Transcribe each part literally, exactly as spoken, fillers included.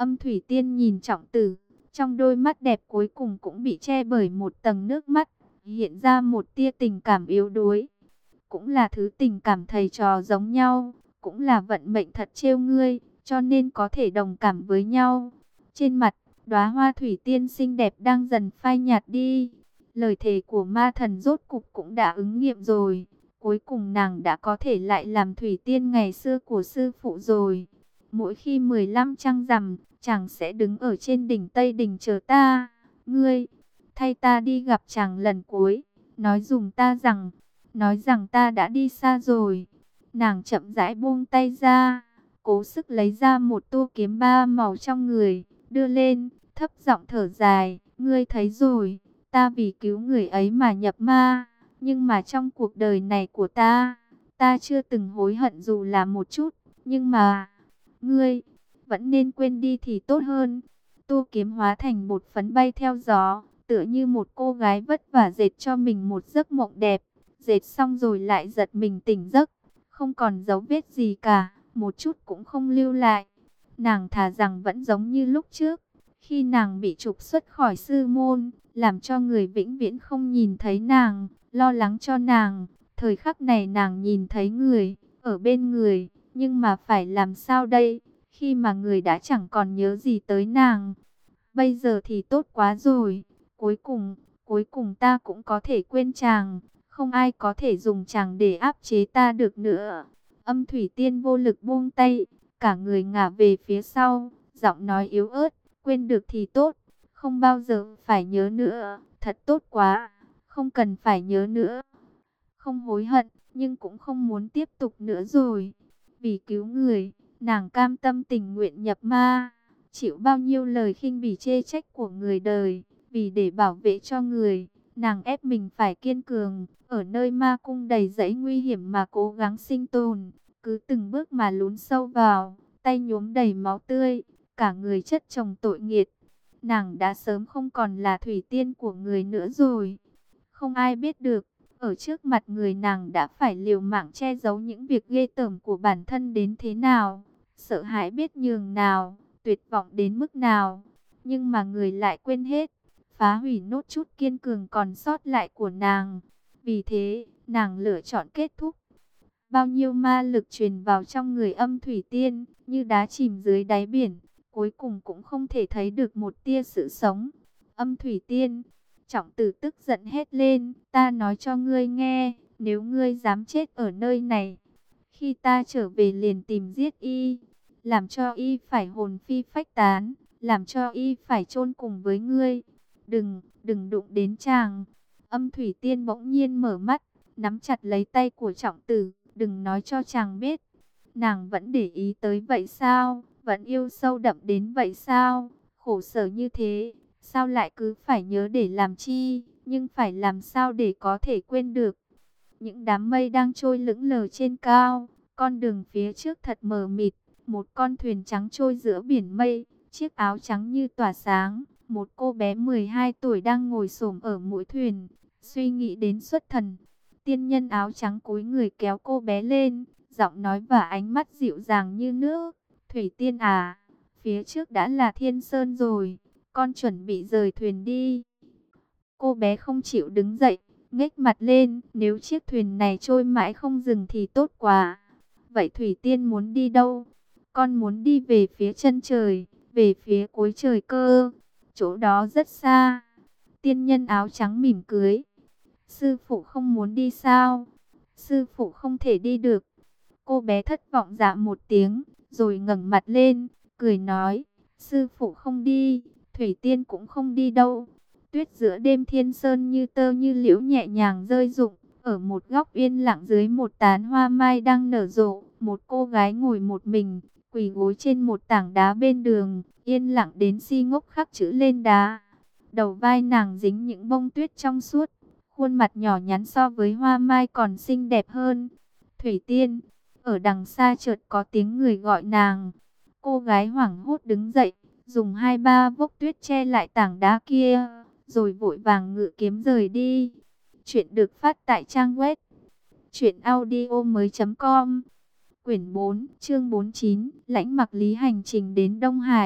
Âm Thủy Tiên nhìn Trọng Tử, trong đôi mắt đẹp cuối cùng cũng bị che bởi một tầng nước mắt, hiện ra một tia tình cảm yếu đuối. Cũng là thứ tình cảm thầy trò giống nhau, cũng là vận mệnh thật trêu ngươi, cho nên có thể đồng cảm với nhau. Trên mặt, đóa hoa thủy tiên xinh đẹp đang dần phai nhạt đi. Lời thề của ma thần rốt cục cũng đã ứng nghiệm rồi. Cuối cùng nàng đã có thể lại làm thủy tiên ngày xưa của sư phụ rồi. Mỗi khi mười lăm trăng rằm, chàng sẽ đứng ở trên đỉnh Tây Đình chờ ta. Ngươi, thay ta đi gặp chàng lần cuối, nói dùm ta rằng, nói rằng ta đã đi xa rồi. Nàng chậm rãi buông tay ra, cố sức lấy ra một tô kiếm ba màu trong người, đưa lên, thấp giọng thở dài. Ngươi thấy rồi, ta vì cứu người ấy mà nhập ma, nhưng mà trong cuộc đời này của ta, ta chưa từng hối hận dù là một chút. Nhưng mà, ngươi, vẫn nên quên đi thì tốt hơn. Tô kiếm hóa thành bột phấn bay theo gió, tựa như một cô gái vất vả dệt cho mình một giấc mộng đẹp. Dệt xong rồi lại giật mình tỉnh giấc, không còn dấu vết gì cả, một chút cũng không lưu lại. Nàng thà rằng vẫn giống như lúc trước, khi nàng bị trục xuất khỏi sư môn, làm cho người vĩnh viễn không nhìn thấy nàng, lo lắng cho nàng. Thời khắc này nàng nhìn thấy người, ở bên người, nhưng mà phải làm sao đây, khi mà người đã chẳng còn nhớ gì tới nàng. Bây giờ thì tốt quá rồi, cuối cùng, cuối cùng ta cũng có thể quên chàng. Không ai có thể dùng chàng để áp chế ta được nữa. Âm Thủy Tiên vô lực buông tay, cả người ngả về phía sau, giọng nói yếu ớt, quên được thì tốt, không bao giờ phải nhớ nữa, thật tốt quá, không cần phải nhớ nữa. Không hối hận, nhưng cũng không muốn tiếp tục nữa rồi. Vì cứu người, nàng cam tâm tình nguyện nhập ma, chịu bao nhiêu lời khinh bỉ chê trách của người đời, vì để bảo vệ cho người. Nàng ép mình phải kiên cường, ở nơi ma cung đầy rẫy nguy hiểm mà cố gắng sinh tồn, cứ từng bước mà lún sâu vào, tay nhuốm đầy máu tươi, cả người chất chồng tội nghiệt. Nàng đã sớm không còn là thủy tiên của người nữa rồi. Không ai biết được, ở trước mặt người nàng đã phải liều mạng che giấu những việc ghê tởm của bản thân đến thế nào, sợ hãi biết nhường nào, tuyệt vọng đến mức nào. Nhưng mà người lại quên hết, phá hủy nốt chút kiên cường còn sót lại của nàng. Vì thế, nàng lựa chọn kết thúc. Bao nhiêu ma lực truyền vào trong người Âm Thủy Tiên, như đá chìm dưới đáy biển, cuối cùng cũng không thể thấy được một tia sự sống. Âm Thủy Tiên, Trọng Tử tức giận hét lên, ta nói cho ngươi nghe, nếu ngươi dám chết ở nơi này, khi ta trở về liền tìm giết y, làm cho y phải hồn phi phách tán, làm cho y phải chôn cùng với ngươi. Đừng, đừng đụng đến chàng. Âm Thủy Tiên bỗng nhiên mở mắt, nắm chặt lấy tay của Trọng Tử, đừng nói cho chàng biết. Nàng vẫn để ý tới vậy sao? Vẫn yêu sâu đậm đến vậy sao? Khổ sở như thế, sao lại cứ phải nhớ để làm chi? Nhưng phải làm sao để có thể quên được? Những đám mây đang trôi lững lờ trên cao, con đường phía trước thật mờ mịt, một con thuyền trắng trôi giữa biển mây, chiếc áo trắng như tỏa sáng. Một cô bé mười hai tuổi đang ngồi xổm ở mũi thuyền, suy nghĩ đến xuất thần. Tiên nhân áo trắng cúi người kéo cô bé lên, giọng nói và ánh mắt dịu dàng như nước. Thủy Tiên à, phía trước đã là Thiên Sơn rồi, con chuẩn bị rời thuyền đi. Cô bé không chịu đứng dậy, nhếch mặt lên, nếu chiếc thuyền này trôi mãi không dừng thì tốt quá. Vậy Thủy Tiên muốn đi đâu? Con muốn đi về phía chân trời, về phía cuối trời cơ. Chỗ đó rất xa. Tiên nhân áo trắng mỉm cười. Sư phụ không muốn đi sao? Sư phụ không thể đi được. Cô bé thất vọng dạ một tiếng, rồi ngẩng mặt lên, cười nói, sư phụ không đi, Thủy Tiên cũng không đi đâu. Tuyết giữa đêm Thiên Sơn như tơ như liễu nhẹ nhàng rơi rụng, ở một góc yên lặng dưới một tán hoa mai đang nở rộ, một cô gái ngồi một mình, quỳ gối trên một tảng đá bên đường, yên lặng đến si ngốc khắc chữ lên đá. Đầu vai nàng dính những bông tuyết trong suốt, khuôn mặt nhỏ nhắn so với hoa mai còn xinh đẹp hơn. Thủy Tiên, ở đằng xa chợt có tiếng người gọi nàng. Cô gái hoảng hốt đứng dậy, dùng hai ba vốc tuyết che lại tảng đá kia, rồi vội vàng ngự kiếm rời đi. Chuyện được phát tại trang web truyện audio mới chấm com. Quyển bốn, chương bốn mươi chín, Lãnh Mặc Lý hành trình đến Đông Hải.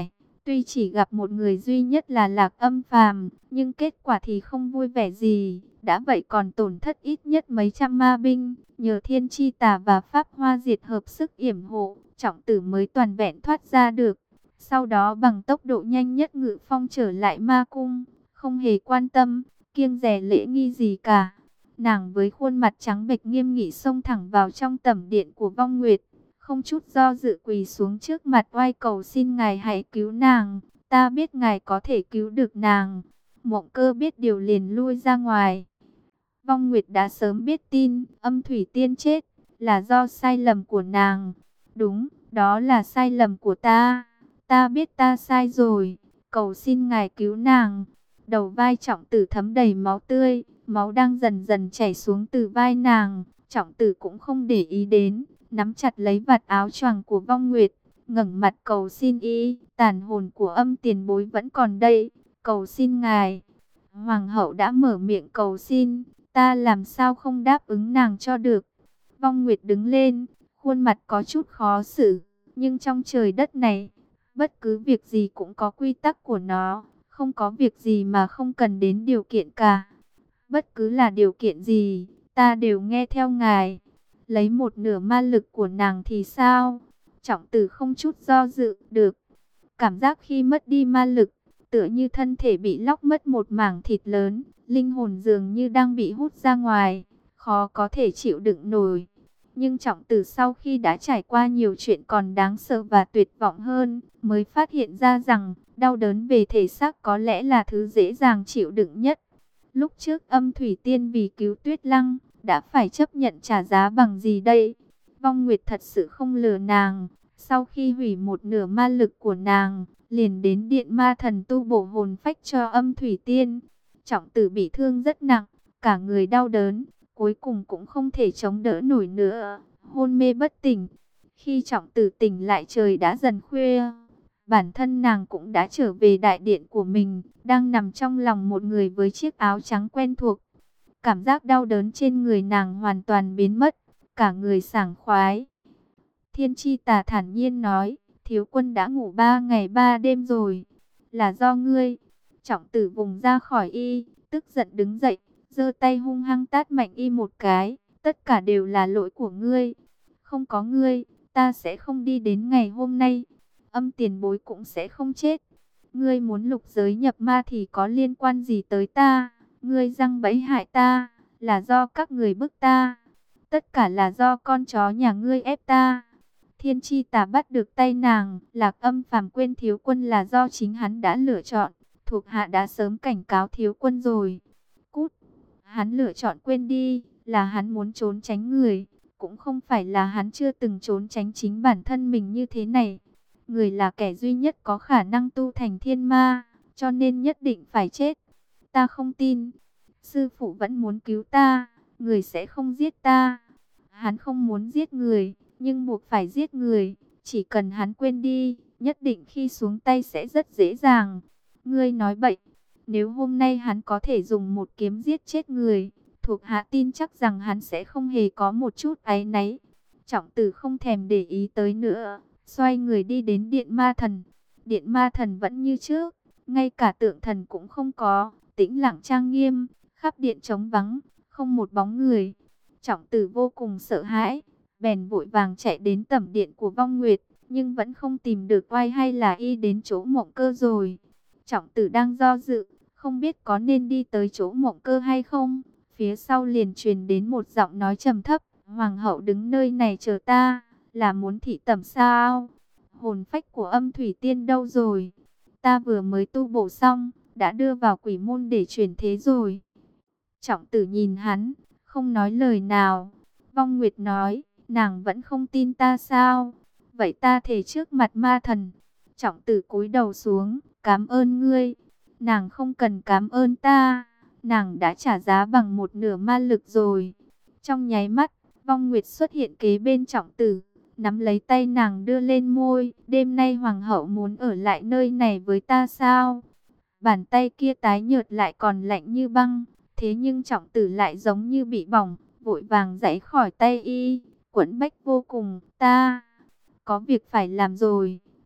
Tuy chỉ gặp một người duy nhất là Lạc Âm Phàm, nhưng kết quả thì không vui vẻ gì. Đã vậy còn tổn thất ít nhất mấy trăm ma binh, nhờ Thiên Chi Tà và Pháp Hoa Diệt hợp sức yểm hộ, Trọng Tử mới toàn vẹn thoát ra được. Sau đó bằng tốc độ nhanh nhất ngự phong trở lại ma cung, không hề quan tâm, kiêng dè lễ nghi gì cả. Nàng với khuôn mặt trắng bệch nghiêm nghị xông thẳng vào trong tẩm điện của Vong Nguyệt, không chút do dự quỳ xuống trước mặt oai cầu xin ngài hãy cứu nàng, ta biết ngài có thể cứu được nàng. Mộng Cơ biết điều liền lui ra ngoài. Vong Nguyệt đã sớm biết tin Âm Thủy Tiên chết là do sai lầm của nàng. Đúng, đó là sai lầm của ta. Ta biết ta sai rồi, cầu xin ngài cứu nàng. Đầu vai Trọng Tử thấm đầy máu tươi, máu đang dần dần chảy xuống từ vai nàng. Trọng Tử cũng không để ý đến, nắm chặt lấy vạt áo choàng của Vong Nguyệt, ngẩng mặt cầu xin y, tàn hồn của Âm tiền bối vẫn còn đây, cầu xin ngài. Hoàng hậu đã mở miệng cầu xin, ta làm sao không đáp ứng nàng cho được. Vong Nguyệt đứng lên, khuôn mặt có chút khó xử, nhưng trong trời đất này, bất cứ việc gì cũng có quy tắc của nó, không có việc gì mà không cần đến điều kiện cả. Bất cứ là điều kiện gì, ta đều nghe theo ngài. Lấy một nửa ma lực của nàng thì sao? Trọng Tử không chút do dự, được. Cảm giác khi mất đi ma lực, tựa như thân thể bị lóc mất một mảng thịt lớn, linh hồn dường như đang bị hút ra ngoài, khó có thể chịu đựng nổi. Nhưng Trọng Tử sau khi đã trải qua nhiều chuyện còn đáng sợ và tuyệt vọng hơn, mới phát hiện ra rằng đau đớn về thể xác có lẽ là thứ dễ dàng chịu đựng nhất. Lúc trước Âm Thủy Tiên vì cứu Tuyết Lăng, đã phải chấp nhận trả giá bằng gì đây? Vong Nguyệt thật sự không lừa nàng. Sau khi hủy một nửa ma lực của nàng, liền đến điện ma thần tu bổ hồn phách cho Âm Thủy Tiên. Trọng Tử bị thương rất nặng, cả người đau đớn, cuối cùng cũng không thể chống đỡ nổi nữa, hôn mê bất tỉnh. Khi Trọng Tử tỉnh lại trời đã dần khuya, bản thân nàng cũng đã trở về đại điện của mình, đang nằm trong lòng một người với chiếc áo trắng quen thuộc. Cảm giác đau đớn trên người nàng hoàn toàn biến mất, cả người sảng khoái. Thiên Chi Tà thản nhiên nói, thiếu quân đã ngủ ba ngày ba đêm rồi, là do ngươi. Trọng Tử vùng ra khỏi y, tức giận đứng dậy, giơ tay hung hăng tát mạnh y một cái, tất cả đều là lỗi của ngươi. Không có ngươi, ta sẽ không đi đến ngày hôm nay, Âm tiền bối cũng sẽ không chết. Ngươi muốn lục giới nhập ma thì có liên quan gì tới ta? Ngươi giăng bẫy hại ta, là do các người bức ta. Tất cả là do con chó nhà ngươi ép ta. Thiên Chi Tà bắt được tay nàng, Lạc Âm Phàm quên thiếu quân là do chính hắn đã lựa chọn. Thuộc hạ đã sớm cảnh cáo thiếu quân rồi. Cút, hắn lựa chọn quên đi, là hắn muốn trốn tránh người. Cũng không phải là hắn chưa từng trốn tránh chính bản thân mình như thế này. Người là kẻ duy nhất có khả năng tu thành thiên ma, cho nên nhất định phải chết. Ta không tin, sư phụ vẫn muốn cứu ta, người sẽ không giết ta. Hắn không muốn giết người, nhưng buộc phải giết người. Chỉ cần hắn quên đi, nhất định khi xuống tay sẽ rất dễ dàng. Ngươi nói bậy, nếu hôm nay hắn có thể dùng một kiếm giết chết người, thuộc hạ tin chắc rằng hắn sẽ không hề có một chút áy náy. Trọng Tử không thèm để ý tới nữa, xoay người đi đến điện ma thần. Điện ma thần vẫn như trước, ngay cả tượng thần cũng không có, tĩnh lặng trang nghiêm, khắp điện trống vắng, không một bóng người. Trọng Tử vô cùng sợ hãi, bèn vội vàng chạy đến tẩm điện của Vong Nguyệt, nhưng vẫn không tìm được oai hay là y đến chỗ Mộng Cơ rồi. Trọng Tử đang do dự, không biết có nên đi tới chỗ Mộng Cơ hay không. Phía sau liền truyền đến một giọng nói trầm thấp, Hoàng hậu đứng nơi này chờ ta, là muốn thị tẩm sao? Hồn phách của Âm Thủy Tiên đâu rồi? Ta vừa mới tu bổ xong, đã đưa vào quỷ môn để chuyển thế rồi. Trọng Tử nhìn hắn, không nói lời nào. Vong Nguyệt nói, nàng vẫn không tin ta sao? Vậy ta thề trước mặt ma thần. Trọng Tử cúi đầu xuống, cảm ơn ngươi. Nàng không cần cảm ơn ta, nàng đã trả giá bằng một nửa ma lực rồi. Trong nháy mắt, Vong Nguyệt xuất hiện kế bên Trọng Tử, nắm lấy tay nàng đưa lên môi. Đêm nay hoàng hậu muốn ở lại nơi này với ta sao? Bàn tay kia tái nhợt lại còn lạnh như băng. Thế nhưng Trọng Tử lại giống như bị bỏng, vội vàng giãy khỏi tay y, quẫn bách vô cùng. Ta có việc phải làm rồi,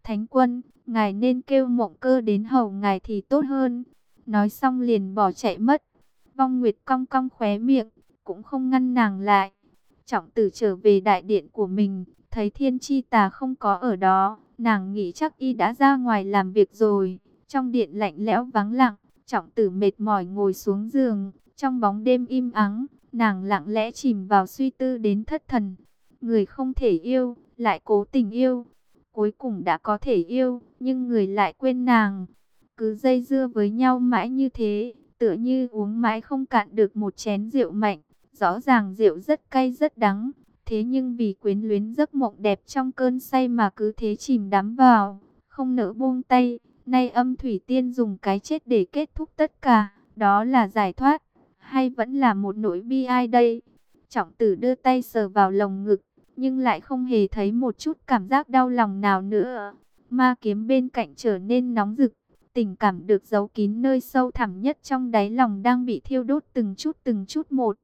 Thánh quân, ngài nên kêu Mộng Cơ đến hầu ngài thì tốt hơn. Nói xong liền bỏ chạy mất. Vong Nguyệt cong cong khóe miệng, cũng không ngăn nàng lại. Trọng Tử trở về đại điện của mình, thấy Thiên Chi Tà không có ở đó, nàng nghĩ chắc y đã ra ngoài làm việc rồi. Trong điện lạnh lẽo vắng lặng, Trọng Tử mệt mỏi ngồi xuống giường, trong bóng đêm im ắng, nàng lặng lẽ chìm vào suy tư đến thất thần. Người không thể yêu, lại cố tình yêu. Cuối cùng đã có thể yêu, nhưng người lại quên nàng. Cứ dây dưa với nhau mãi như thế, tựa như uống mãi không cạn được một chén rượu mạnh. Rõ ràng rượu rất cay rất đắng, thế nhưng vì quyến luyến giấc mộng đẹp trong cơn say mà cứ thế chìm đắm vào, không nỡ buông tay. Nay Âm Thủy Tiên dùng cái chết để kết thúc tất cả, đó là giải thoát, hay vẫn là một nỗi bi ai đây? Trọng Tử đưa tay sờ vào lồng ngực, nhưng lại không hề thấy một chút cảm giác đau lòng nào nữa. Ma kiếm bên cạnh trở nên nóng rực, tình cảm được giấu kín nơi sâu thẳm nhất trong đáy lòng đang bị thiêu đốt từng chút từng chút một.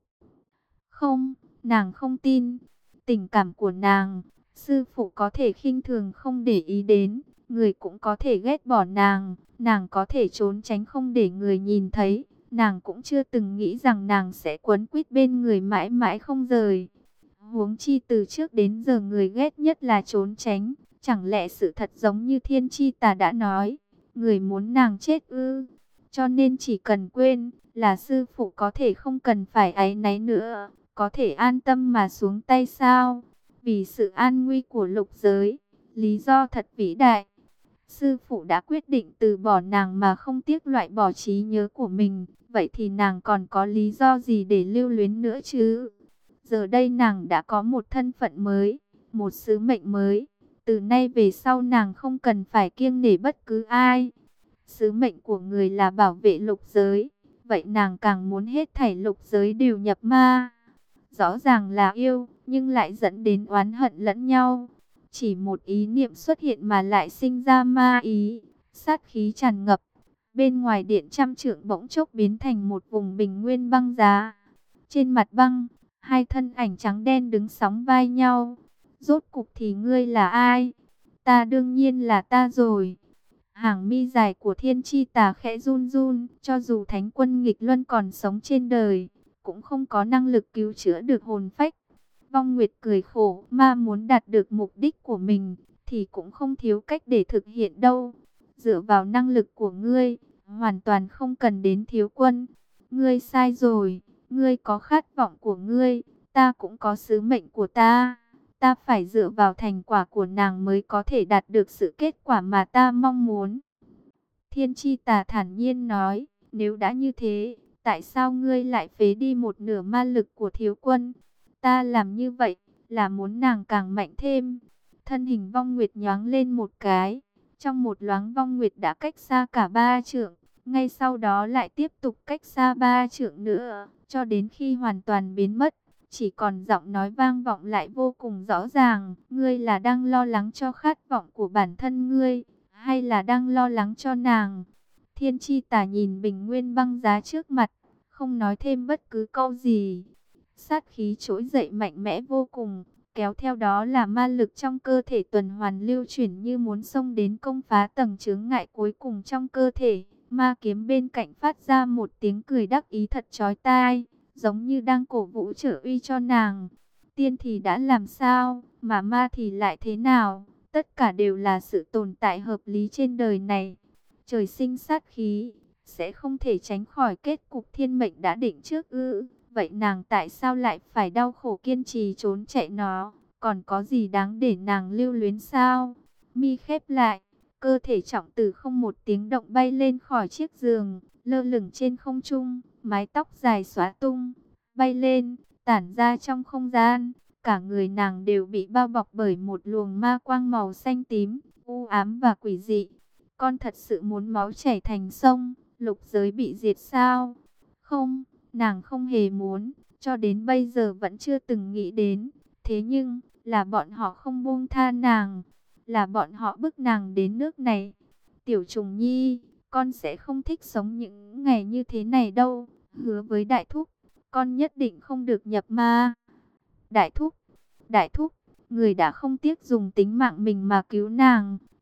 Không, nàng không tin. Tình cảm của nàng, sư phụ có thể khinh thường không để ý đến, người cũng có thể ghét bỏ nàng, nàng có thể trốn tránh không để người nhìn thấy. Nàng cũng chưa từng nghĩ rằng nàng sẽ quấn quýt bên người mãi mãi không rời. Huống chi từ trước đến giờ người ghét nhất là trốn tránh. Chẳng lẽ sự thật giống như Thiên Chi Tà đã nói, người muốn nàng chết ư? Cho nên chỉ cần quên là sư phụ có thể không cần phải áy náy nữa, có thể an tâm mà xuống tay sao? Vì sự an nguy của lục giới, lý do thật vĩ đại. Sư phụ đã quyết định từ bỏ nàng mà không tiếc loại bỏ trí nhớ của mình. Vậy thì nàng còn có lý do gì để lưu luyến nữa chứ? Giờ đây nàng đã có một thân phận mới, một sứ mệnh mới. Từ nay về sau nàng không cần phải kiêng nể bất cứ ai. Sứ mệnh của người là bảo vệ lục giới. Vậy nàng càng muốn hết thảy lục giới đều nhập ma. Rõ ràng là yêu, nhưng lại dẫn đến oán hận lẫn nhau. Chỉ một ý niệm xuất hiện mà lại sinh ra ma ý, sát khí tràn ngập. Bên ngoài điện trăm trượng bỗng chốc biến thành một vùng bình nguyên băng giá. Trên mặt băng, hai thân ảnh trắng đen đứng sóng vai nhau. Rốt cục thì ngươi là ai? Ta đương nhiên là ta rồi. Hàng mi dài của Thiên Chi Tà khẽ run run, cho dù Thánh Quân Nghịch Luân còn sống trên đời, cũng không có năng lực cứu chữa được hồn phách. Vong Nguyệt cười khổ, ma muốn đạt được mục đích của mình, thì cũng không thiếu cách để thực hiện đâu. Dựa vào năng lực của ngươi, hoàn toàn không cần đến thiếu quân. Ngươi sai rồi, ngươi có khát vọng của ngươi, ta cũng có sứ mệnh của ta. Ta phải dựa vào thành quả của nàng mới có thể đạt được sự kết quả mà ta mong muốn. Thiên Chi Tà thản nhiên nói, nếu đã như thế, tại sao ngươi lại phế đi một nửa ma lực của thiếu quân? Ta làm như vậy, là muốn nàng càng mạnh thêm. Thân hình Vong Nguyệt nhoáng lên một cái. Trong một loáng Vong Nguyệt đã cách xa cả ba trượng. Ngay sau đó lại tiếp tục cách xa ba trượng nữa, cho đến khi hoàn toàn biến mất. Chỉ còn giọng nói vang vọng lại vô cùng rõ ràng. Ngươi là đang lo lắng cho khát vọng của bản thân ngươi, hay là đang lo lắng cho nàng? Thiên Chi Tà nhìn bình nguyên băng giá trước mặt, không nói thêm bất cứ câu gì. Sát khí trỗi dậy mạnh mẽ vô cùng, kéo theo đó là ma lực trong cơ thể tuần hoàn lưu chuyển như muốn xông đến công phá tầng chướng ngại cuối cùng trong cơ thể. Ma kiếm bên cạnh phát ra một tiếng cười đắc ý thật chói tai, giống như đang cổ vũ trợ uy cho nàng. Tiên thì đã làm sao, mà ma thì lại thế nào? Tất cả đều là sự tồn tại hợp lý trên đời này. Trời sinh sát khí, sẽ không thể tránh khỏi kết cục thiên mệnh đã định trước ư? Vậy nàng tại sao lại phải đau khổ kiên trì trốn chạy nó? Còn có gì đáng để nàng lưu luyến sao? Mi khép lại, cơ thể Trọng Tử không một tiếng động bay lên khỏi chiếc giường, lơ lửng trên không trung, mái tóc dài xóa tung, bay lên, tản ra trong không gian. Cả người nàng đều bị bao bọc bởi một luồng ma quang màu xanh tím, u ám và quỷ dị. Con thật sự muốn máu chảy thành sông, lục giới bị diệt sao? Không, nàng không hề muốn, cho đến bây giờ vẫn chưa từng nghĩ đến. Thế nhưng, là bọn họ không buông tha nàng, là bọn họ bức nàng đến nước này. Tiểu Trùng Nhi, con sẽ không thích sống những ngày như thế này đâu. Hứa với Đại Thúc, con nhất định không được nhập ma. Đại Thúc, Đại Thúc, người đã không tiếc dùng tính mạng mình mà cứu nàng.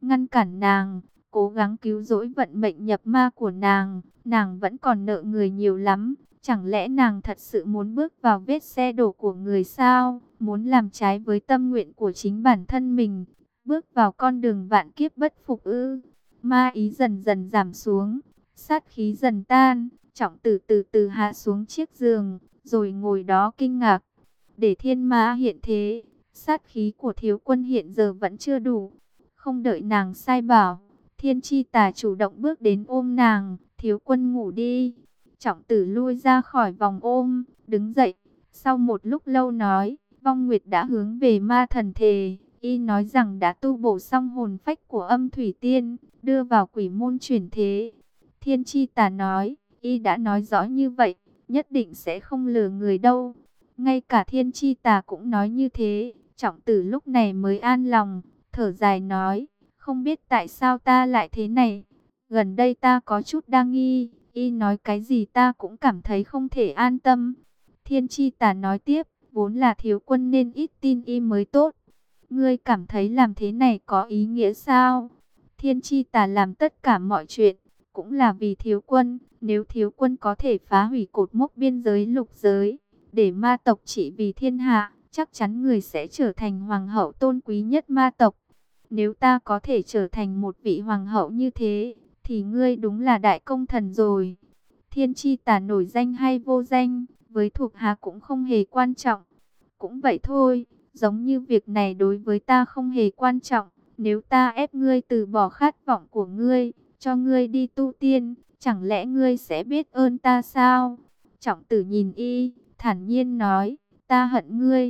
ngăn cản nàng, cố gắng cứu rỗi vận mệnh nhập ma của nàng. Nàng vẫn còn nợ người nhiều lắm. Chẳng lẽ nàng thật sự muốn bước vào vết xe đổ của người sao? Muốn làm trái với tâm nguyện của chính bản thân mình, bước vào con đường vạn kiếp bất phục ư? Ma ý dần dần giảm xuống, sát khí dần tan. Trọng Tử từ từ hạ xuống chiếc giường, rồi ngồi đó kinh ngạc. Để thiên ma hiện thế, sát khí của thiếu quân hiện giờ vẫn chưa đủ. Không đợi nàng sai bảo, Thiên Chi Tà chủ động bước đến ôm nàng. Thiếu quân ngủ đi. Trọng Tử lui ra khỏi vòng ôm, đứng dậy. Sau một lúc lâu nói, Vong Nguyệt đã hướng về ma thần thề. Y nói rằng đã tu bổ xong hồn phách của Âm Thủy Tiên, đưa vào quỷ môn chuyển thế. Thiên Chi Tà nói, Y đã nói rõ như vậy, nhất định sẽ không lừa người đâu. Ngay cả Thiên Chi Tà cũng nói như thế. Trọng Tử lúc này mới an lòng, thở dài nói, không biết tại sao ta lại thế này. Gần đây ta có chút đa nghi, Y nói cái gì ta cũng cảm thấy không thể an tâm. Thiên Chi Tà nói tiếp, vốn là thiếu quân nên ít tin Y mới tốt. Ngươi cảm thấy làm thế này có ý nghĩa sao? Thiên Chi Tà làm tất cả mọi chuyện, cũng là vì thiếu quân. Nếu thiếu quân có thể phá hủy cột mốc biên giới lục giới, để ma tộc trị vì thiên hạ, chắc chắn người sẽ trở thành hoàng hậu tôn quý nhất ma tộc. Nếu ta có thể trở thành một vị hoàng hậu như thế, thì ngươi đúng là đại công thần rồi. Thiên Chi Tà nổi danh hay vô danh, với thuộc hạ cũng không hề quan trọng. Cũng vậy thôi, giống như việc này đối với ta không hề quan trọng. Nếu ta ép ngươi từ bỏ khát vọng của ngươi, cho ngươi đi tu tiên, chẳng lẽ ngươi sẽ biết ơn ta sao? Trọng Tử nhìn Y, thản nhiên nói, ta hận ngươi.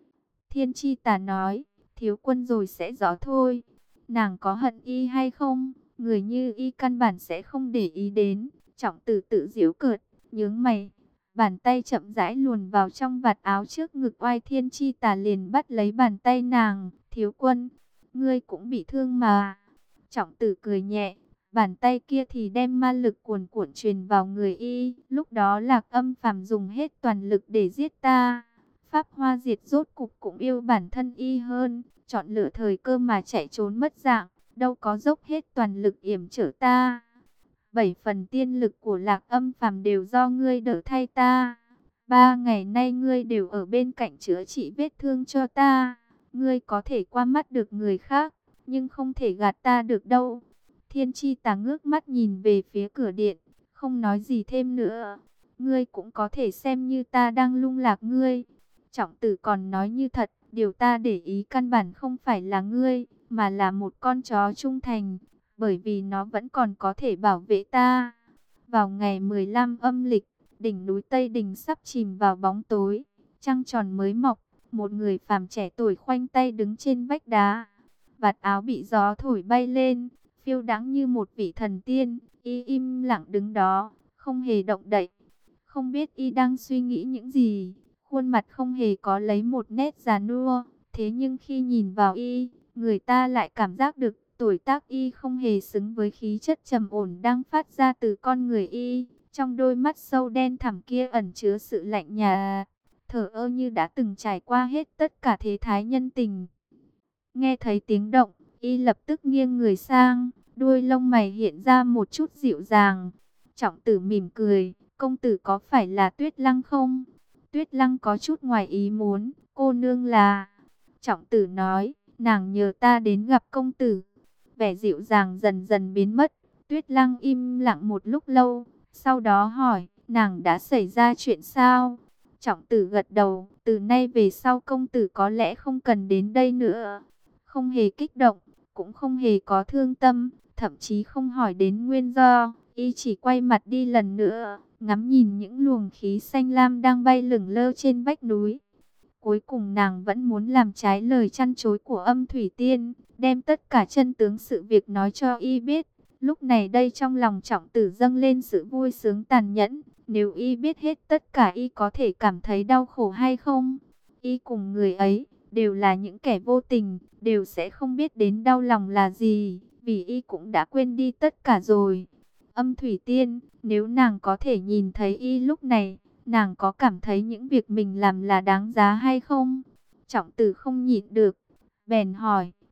Thiên Chi Tà nói, thiếu quân rồi sẽ rõ thôi. Nàng có hận Y hay không, người như Y căn bản sẽ không để ý đến. Trọng Tử tự giễu cợt, nhướng mày. Bàn tay chậm rãi luồn vào trong vạt áo trước ngực oai. Thiên Chi Tà liền bắt lấy bàn tay nàng. Thiếu quân, ngươi cũng bị thương mà. Trọng Tử cười nhẹ. Bàn tay kia thì đem ma lực cuồn cuộn truyền vào người Y. Lúc đó Lạc Âm Phàm dùng hết toàn lực để giết ta. Pháp Hoa Diệt rốt cục cũng yêu bản thân Y hơn. Chọn lựa thời cơ mà chạy trốn mất dạng. Đâu có dốc hết toàn lực yểm trở ta. Bảy phần tiên lực của Lạc Âm Phàm đều do ngươi đỡ thay ta. Ba ngày nay ngươi đều ở bên cạnh chữa trị vết thương cho ta. Ngươi có thể qua mắt được người khác, nhưng không thể gạt ta được đâu. Thiên Chi Tà ngước mắt nhìn về phía cửa điện, không nói gì thêm nữa. Ngươi cũng có thể xem như ta đang lung lạc ngươi. Trọng Tử còn nói như thật, điều ta để ý căn bản không phải là ngươi, mà là một con chó trung thành. Bởi vì nó vẫn còn có thể bảo vệ ta. Vào ngày mười lăm âm lịch, đỉnh núi Tây Đình sắp chìm vào bóng tối. Trăng tròn mới mọc, một người phàm trẻ tuổi khoanh tay đứng trên vách đá. Vạt áo bị gió thổi bay lên, phiêu đãng như một vị thần tiên. Y im lặng đứng đó, không hề động đậy. Không biết Y đang suy nghĩ những gì. Khuôn mặt không hề có lấy một nét già nua. Thế nhưng khi nhìn vào Y, người ta lại cảm giác được tuổi tác Y không hề xứng với khí chất trầm ổn đang phát ra từ con người Y. Trong đôi mắt sâu đen thẳm kia ẩn chứa sự lạnh nhạt, thờ ơ như đã từng trải qua hết tất cả thế thái nhân tình. Nghe thấy tiếng động, Y lập tức nghiêng người sang, đuôi lông mày hiện ra một chút dịu dàng. Trọng Tử mỉm cười, công tử có phải là Tuyết Lăng không? Tuyết Lăng có chút ngoài ý muốn, cô nương là... Trọng Tử nói, nàng nhờ ta đến gặp công tử. Vẻ dịu dàng dần dần biến mất. Tuyết Lăng im lặng một lúc lâu, sau đó hỏi, nàng đã xảy ra chuyện sao? Trọng Tử gật đầu, từ nay về sau công tử có lẽ không cần đến đây nữa. Không hề kích động, cũng không hề có thương tâm, thậm chí không hỏi đến nguyên do. Y chỉ quay mặt đi lần nữa, ngắm nhìn những luồng khí xanh lam đang bay lửng lơ trên vách núi. Cuối cùng nàng vẫn muốn làm trái lời chăn chối của Âm Thủy Tiên, đem tất cả chân tướng sự việc nói cho Y biết. Lúc này đây trong lòng Trọng Tử dâng lên sự vui sướng tàn nhẫn. Nếu Y biết hết tất cả Y có thể cảm thấy đau khổ hay không? Y cùng người ấy đều là những kẻ vô tình, đều sẽ không biết đến đau lòng là gì, vì Y cũng đã quên đi tất cả rồi. Âm Thủy Tiên, nếu nàng có thể nhìn thấy Y lúc này, nàng có cảm thấy những việc mình làm là đáng giá hay không? Trọng Tử không nhịn được, bèn hỏi,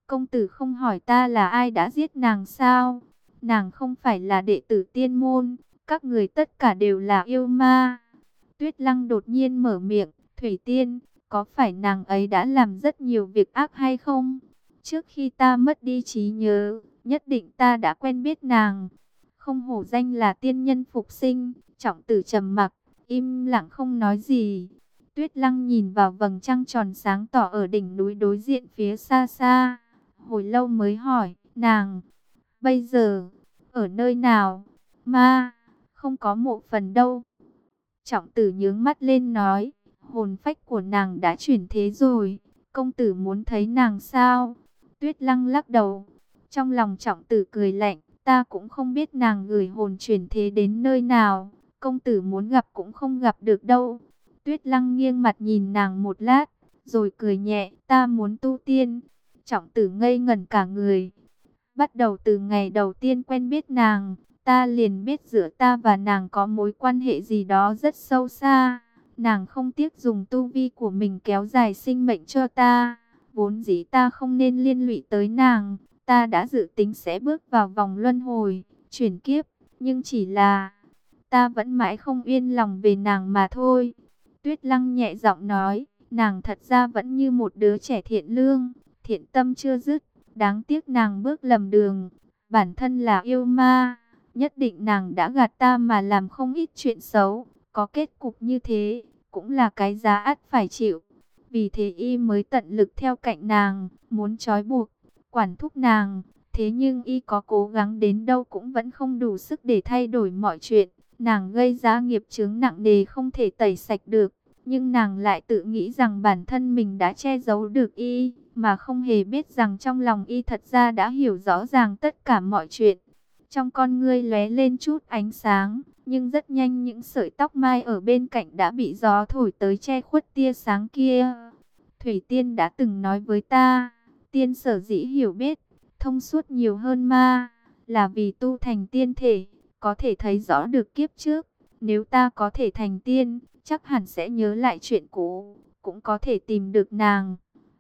Công tử không hỏi ta là ai đã giết nàng sao? Nàng không phải là đệ tử tiên môn, các người tất cả đều là yêu ma. Tuyết Lăng đột nhiên mở miệng, Thủy Tiên, có phải nàng ấy đã làm rất nhiều việc ác hay không? Trước khi ta mất đi trí nhớ, nhất định ta đã quen biết nàng. Không hổ danh là tiên nhân phục sinh, Trọng Tử trầm mặc, im lặng không nói gì. Tuyết Lăng nhìn vào vầng trăng tròn sáng tỏ ở đỉnh núi đối diện phía xa xa. Hồi lâu mới hỏi, nàng, bây giờ, ở nơi nào? Ma, không có mộ phần đâu. Trọng Tử nhướng mắt lên nói, hồn phách của nàng đã chuyển thế rồi. Công tử muốn thấy nàng sao? Tuyết Lăng lắc đầu. Trong lòng Trọng Tử cười lạnh, ta cũng không biết nàng gửi hồn chuyển thế đến nơi nào. Công tử muốn gặp cũng không gặp được đâu. Tuyết Lăng nghiêng mặt nhìn nàng một lát, rồi cười nhẹ, ta muốn tu tiên. Trọng Tử ngây ngẩn cả người. Bắt đầu từ ngày đầu tiên quen biết nàng, ta liền biết giữa ta và nàng có mối quan hệ gì đó rất sâu xa. Nàng không tiếc dùng tu vi của mình kéo dài sinh mệnh cho ta. Vốn dĩ ta không nên liên lụy tới nàng, ta đã dự tính sẽ bước vào vòng luân hồi, chuyển kiếp, nhưng chỉ là ta vẫn mãi không yên lòng về nàng mà thôi. Tuyết Lăng nhẹ giọng nói, nàng thật ra vẫn như một đứa trẻ thiện lương, thiện tâm chưa dứt, đáng tiếc nàng bước lầm đường, bản thân là yêu ma, nhất định nàng đã gạt ta mà làm không ít chuyện xấu, có kết cục như thế, cũng là cái giá ắt phải chịu. Vì thế y mới tận lực theo cạnh nàng, muốn trói buộc, quản thúc nàng, thế nhưng y có cố gắng đến đâu cũng vẫn không đủ sức để thay đổi mọi chuyện. Nàng gây ra nghiệp chướng nặng nề không thể tẩy sạch được, nhưng nàng lại tự nghĩ rằng bản thân mình đã che giấu được y, mà không hề biết rằng trong lòng y thật ra đã hiểu rõ ràng tất cả mọi chuyện. Trong con ngươi lóe lên chút ánh sáng, nhưng rất nhanh những sợi tóc mai ở bên cạnh đã bị gió thổi tới che khuất tia sáng kia. Thủy Tiên đã từng nói với ta, tiên sở dĩ hiểu biết, thông suốt nhiều hơn ma, là vì tu thành tiên thể, có thể thấy rõ được kiếp trước. Nếu ta có thể thành tiên, chắc hẳn sẽ nhớ lại chuyện cũ, cũng có thể tìm được nàng.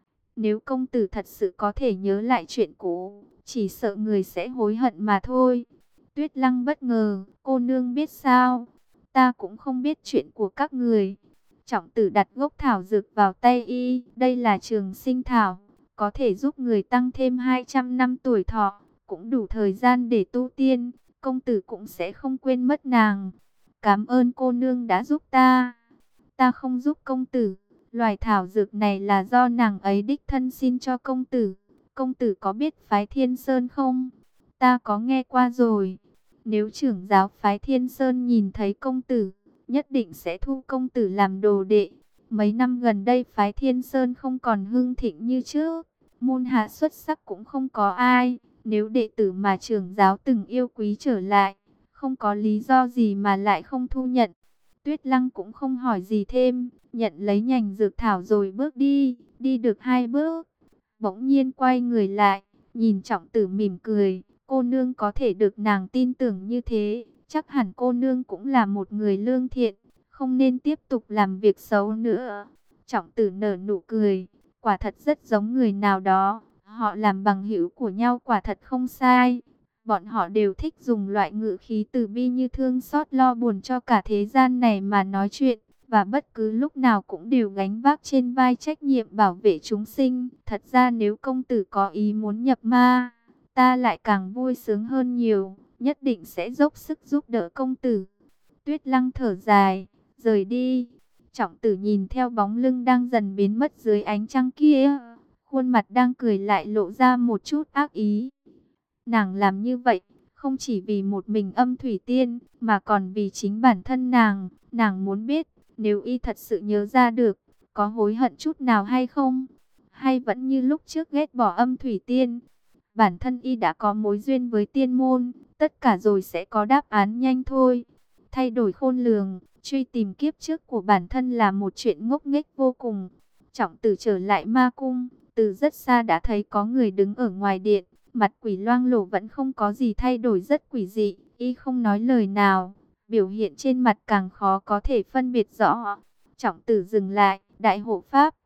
Nếu công tử thật sự có thể nhớ lại chuyện cũ, chỉ sợ người sẽ hối hận mà thôi. Tuyết Lăng bất ngờ, cô nương biết sao? Ta cũng không biết chuyện của các người. Trọng Tử đặt gốc thảo dược vào tay y, đây là trường sinh thảo, có thể giúp người tăng thêm hai trăm năm tuổi thọ, cũng đủ thời gian để tu tiên, công tử cũng sẽ không quên mất nàng. Cảm ơn cô nương đã giúp ta. Ta không giúp công tử, loài thảo dược này là do nàng ấy đích thân xin cho công tử. Công tử có biết phái Thiên Sơn không? Ta có nghe qua rồi. Nếu trưởng giáo phái Thiên Sơn nhìn thấy công tử, nhất định sẽ thu công tử làm đồ đệ. Mấy năm gần đây phái Thiên Sơn không còn hưng thịnh như trước, môn hạ xuất sắc cũng không có ai. Nếu đệ tử mà trưởng giáo từng yêu quý trở lại, không có lý do gì mà lại không thu nhận. Tuyết Lăng cũng không hỏi gì thêm, nhận lấy nhành dược thảo rồi bước đi, đi được hai bước. Bỗng nhiên quay người lại, nhìn Trọng Tử mỉm cười, cô nương có thể được nàng tin tưởng như thế, chắc hẳn cô nương cũng là một người lương thiện, không nên tiếp tục làm việc xấu nữa. Trọng Tử nở nụ cười, quả thật rất giống người nào đó, họ làm bằng hữu của nhau quả thật không sai. Bọn họ đều thích dùng loại ngữ khí từ bi như thương xót lo buồn cho cả thế gian này mà nói chuyện, và bất cứ lúc nào cũng đều gánh vác trên vai trách nhiệm bảo vệ chúng sinh. Thật ra nếu công tử có ý muốn nhập ma, ta lại càng vui sướng hơn nhiều, nhất định sẽ dốc sức giúp đỡ công tử. Tuyết Lăng thở dài, rời đi. Trọng Tử nhìn theo bóng lưng đang dần biến mất dưới ánh trăng kia, khuôn mặt đang cười lại lộ ra một chút ác ý. Nàng làm như vậy, không chỉ vì một mình Âm Thủy Tiên, mà còn vì chính bản thân nàng. Nàng muốn biết, nếu y thật sự nhớ ra được, có hối hận chút nào hay không? Hay vẫn như lúc trước ghét bỏ Âm Thủy Tiên? Bản thân y đã có mối duyên với tiên môn, tất cả rồi sẽ có đáp án nhanh thôi. Thay đổi khôn lường, truy tìm kiếp trước của bản thân là một chuyện ngốc nghếch vô cùng. Trọng Tử trở lại ma cung, từ rất xa đã thấy có người đứng ở ngoài điện. Mặt quỷ loang lổ vẫn không có gì thay đổi, rất quỷ dị, y không nói lời nào, biểu hiện trên mặt càng khó có thể phân biệt rõ. Trọng Tử dừng lại, đại hộ pháp.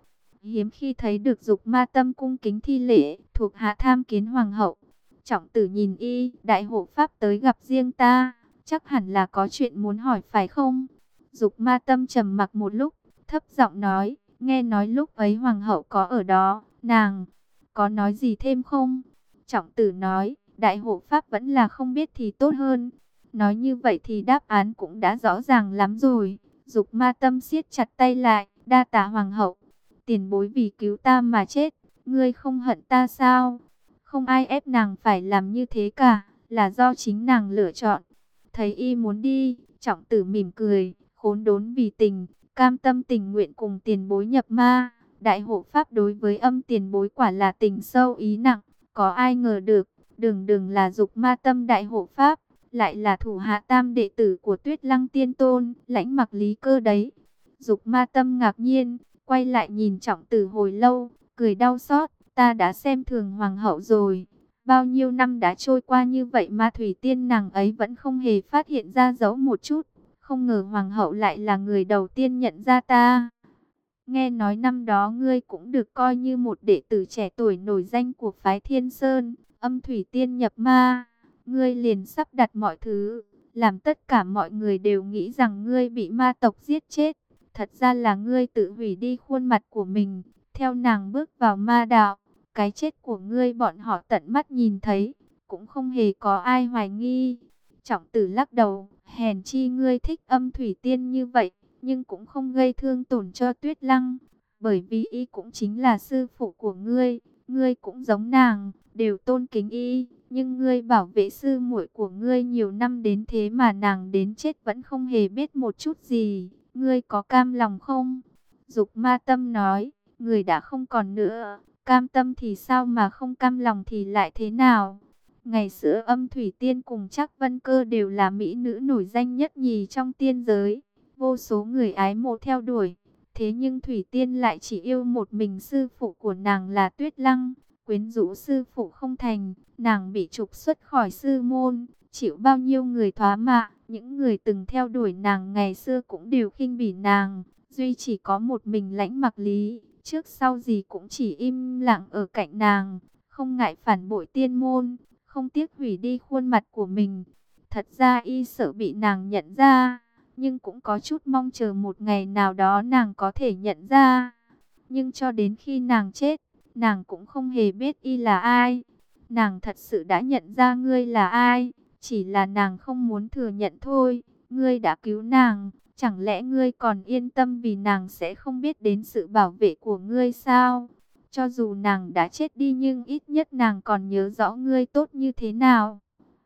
hiếm khi thấy được Dục Ma Tâm cung kính thi lễ, thuộc hạ tham kiến hoàng hậu. Trọng tử nhìn y, đại hộ pháp tới gặp riêng ta, chắc hẳn là có chuyện muốn hỏi phải không? Dục Ma Tâm trầm mặc một lúc, thấp giọng nói, nghe nói lúc ấy hoàng hậu có ở đó, nàng có nói gì thêm không? Trọng tử nói, đại hộ pháp vẫn là không biết thì tốt hơn. Nói như vậy thì đáp án cũng đã rõ ràng lắm rồi. Dục Ma Tâm siết chặt tay lại, đa tạ hoàng hậu. Tiền bối vì cứu ta mà chết, ngươi không hận ta sao? Không ai ép nàng phải làm như thế cả, là do chính nàng lựa chọn. Thấy y muốn đi, trọng tử mỉm cười, khốn đốn vì tình, cam tâm tình nguyện cùng tiền bối nhập ma. Đại hộ pháp đối với âm tiền bối quả là tình sâu ý nặng, có ai ngờ được, đường đường là Dục Ma Tâm đại hộ pháp, lại là thủ hạ tam đệ tử của Tuyết Lăng Tiên Tôn, lãnh mặc lý cơ đấy. Dục Ma Tâm ngạc nhiên, quay lại nhìn trọng tử hồi lâu, cười đau xót, ta đã xem thường hoàng hậu rồi. Bao nhiêu năm đã trôi qua như vậy mà thủy tiên nàng ấy vẫn không hề phát hiện ra dấu một chút. Không ngờ hoàng hậu lại là người đầu tiên nhận ra ta. Nghe nói năm đó ngươi cũng được coi như một đệ tử trẻ tuổi nổi danh của phái Thiên Sơn, âm thủy tiên nhập ma. Ngươi liền sắp đặt mọi thứ, làm tất cả mọi người đều nghĩ rằng ngươi bị ma tộc giết chết. Thật ra là ngươi tự hủy đi khuôn mặt của mình, theo nàng bước vào ma đạo. Cái chết của ngươi bọn họ tận mắt nhìn thấy, cũng không hề có ai hoài nghi. Trọng tử lắc đầu, hèn chi ngươi thích âm thủy tiên như vậy, nhưng cũng không gây thương tổn cho Tuyết Lăng. Bởi vì y cũng chính là sư phụ của ngươi, ngươi cũng giống nàng, đều tôn kính y. Nhưng ngươi bảo vệ sư muội của ngươi nhiều năm đến thế mà nàng đến chết vẫn không hề biết một chút gì. Ngươi có cam lòng không? Dục Ma Tâm nói, người đã không còn nữa. Cam tâm thì sao mà không cam lòng thì lại thế nào? Ngày xưa âm thủy tiên cùng Trác Vân Cơ đều là mỹ nữ nổi danh nhất nhì trong tiên giới. Vô số người ái mộ theo đuổi. Thế nhưng thủy tiên lại chỉ yêu một mình sư phụ của nàng là Tuyết Lăng. Quyến rũ sư phụ không thành, nàng bị trục xuất khỏi sư môn. Chịu bao nhiêu người thoá mạ, những người từng theo đuổi nàng ngày xưa cũng đều khinh bỉ nàng. Duy chỉ có một mình Lãnh Mặc Lý, trước sau gì cũng chỉ im lặng ở cạnh nàng, không ngại phản bội tiên môn, không tiếc hủy đi khuôn mặt của mình. Thật ra y sợ bị nàng nhận ra, nhưng cũng có chút mong chờ một ngày nào đó nàng có thể nhận ra. Nhưng cho đến khi nàng chết, nàng cũng không hề biết y là ai. Nàng thật sự đã nhận ra ngươi là ai, chỉ là nàng không muốn thừa nhận thôi. Ngươi đã cứu nàng, chẳng lẽ ngươi còn yên tâm vì nàng sẽ không biết đến sự bảo vệ của ngươi sao? Cho dù nàng đã chết đi nhưng ít nhất nàng còn nhớ rõ ngươi tốt như thế nào.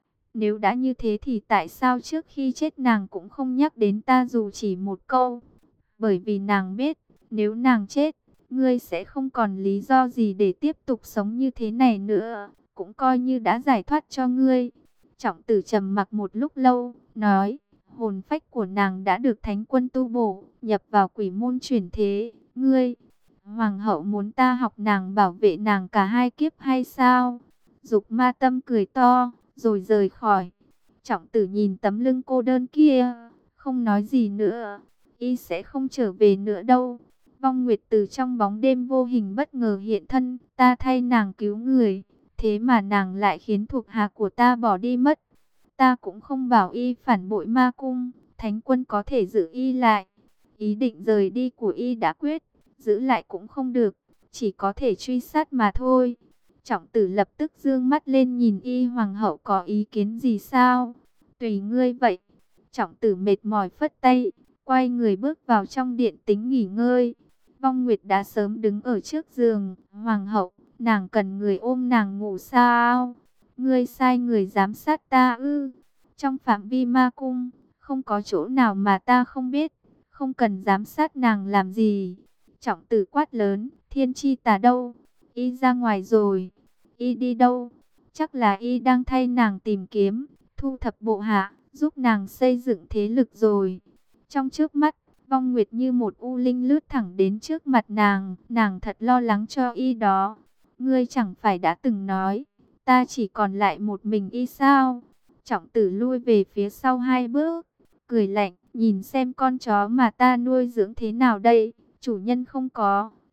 Nếu đã như thế thì tại sao trước khi chết nàng cũng không nhắc đến ta dù chỉ một câu? Bởi vì nàng biết, nếu nàng chết, ngươi sẽ không còn lý do gì để tiếp tục sống như thế này nữa. Cũng coi như đã giải thoát cho ngươi. Trọng tử trầm mặc một lúc lâu, nói, hồn phách của nàng đã được thánh quân tu bổ, nhập vào quỷ môn chuyển thế. Ngươi, hoàng hậu muốn ta học nàng bảo vệ nàng cả hai kiếp hay sao? Dục Ma Tâm cười to, rồi rời khỏi. Trọng tử nhìn tấm lưng cô đơn kia, không nói gì nữa. Y sẽ không trở về nữa đâu. Vong Nguyệt từ trong bóng đêm vô hình bất ngờ hiện thân, ta thay nàng cứu người, thế mà nàng lại khiến thuộc hạ của ta bỏ đi mất. Ta cũng không bảo y phản bội ma cung, thánh quân có thể giữ y lại. Ý định rời đi của y đã quyết, giữ lại cũng không được, chỉ có thể truy sát mà thôi. Trọng tử lập tức dương mắt lên nhìn y, hoàng hậu có ý kiến gì sao? Tùy ngươi vậy. Trọng tử mệt mỏi phất tay, quay người bước vào trong điện tính nghỉ ngơi. Vong Nguyệt đã sớm đứng ở trước giường. Hoàng hậu, nàng cần người ôm nàng ngủ sao? Ngươi sai người giám sát ta ư? Trong phạm vi ma cung, không có chỗ nào mà ta không biết. Không cần giám sát nàng làm gì. Trọng tử quát lớn, Thiên Chi Tà đâu? Y ra ngoài rồi. Y đi đâu? Chắc là y đang thay nàng tìm kiếm, thu thập bộ hạ, giúp nàng xây dựng thế lực rồi. Trong trước mắt, Vong Nguyệt như một u linh lướt thẳng đến trước mặt nàng. Nàng thật lo lắng cho y đó. Ngươi chẳng phải đã từng nói, ta chỉ còn lại một mình y sao? Trọng tử lui về phía sau hai bước, cười lạnh, nhìn xem con chó mà ta nuôi dưỡng thế nào đây. Chủ nhân không có,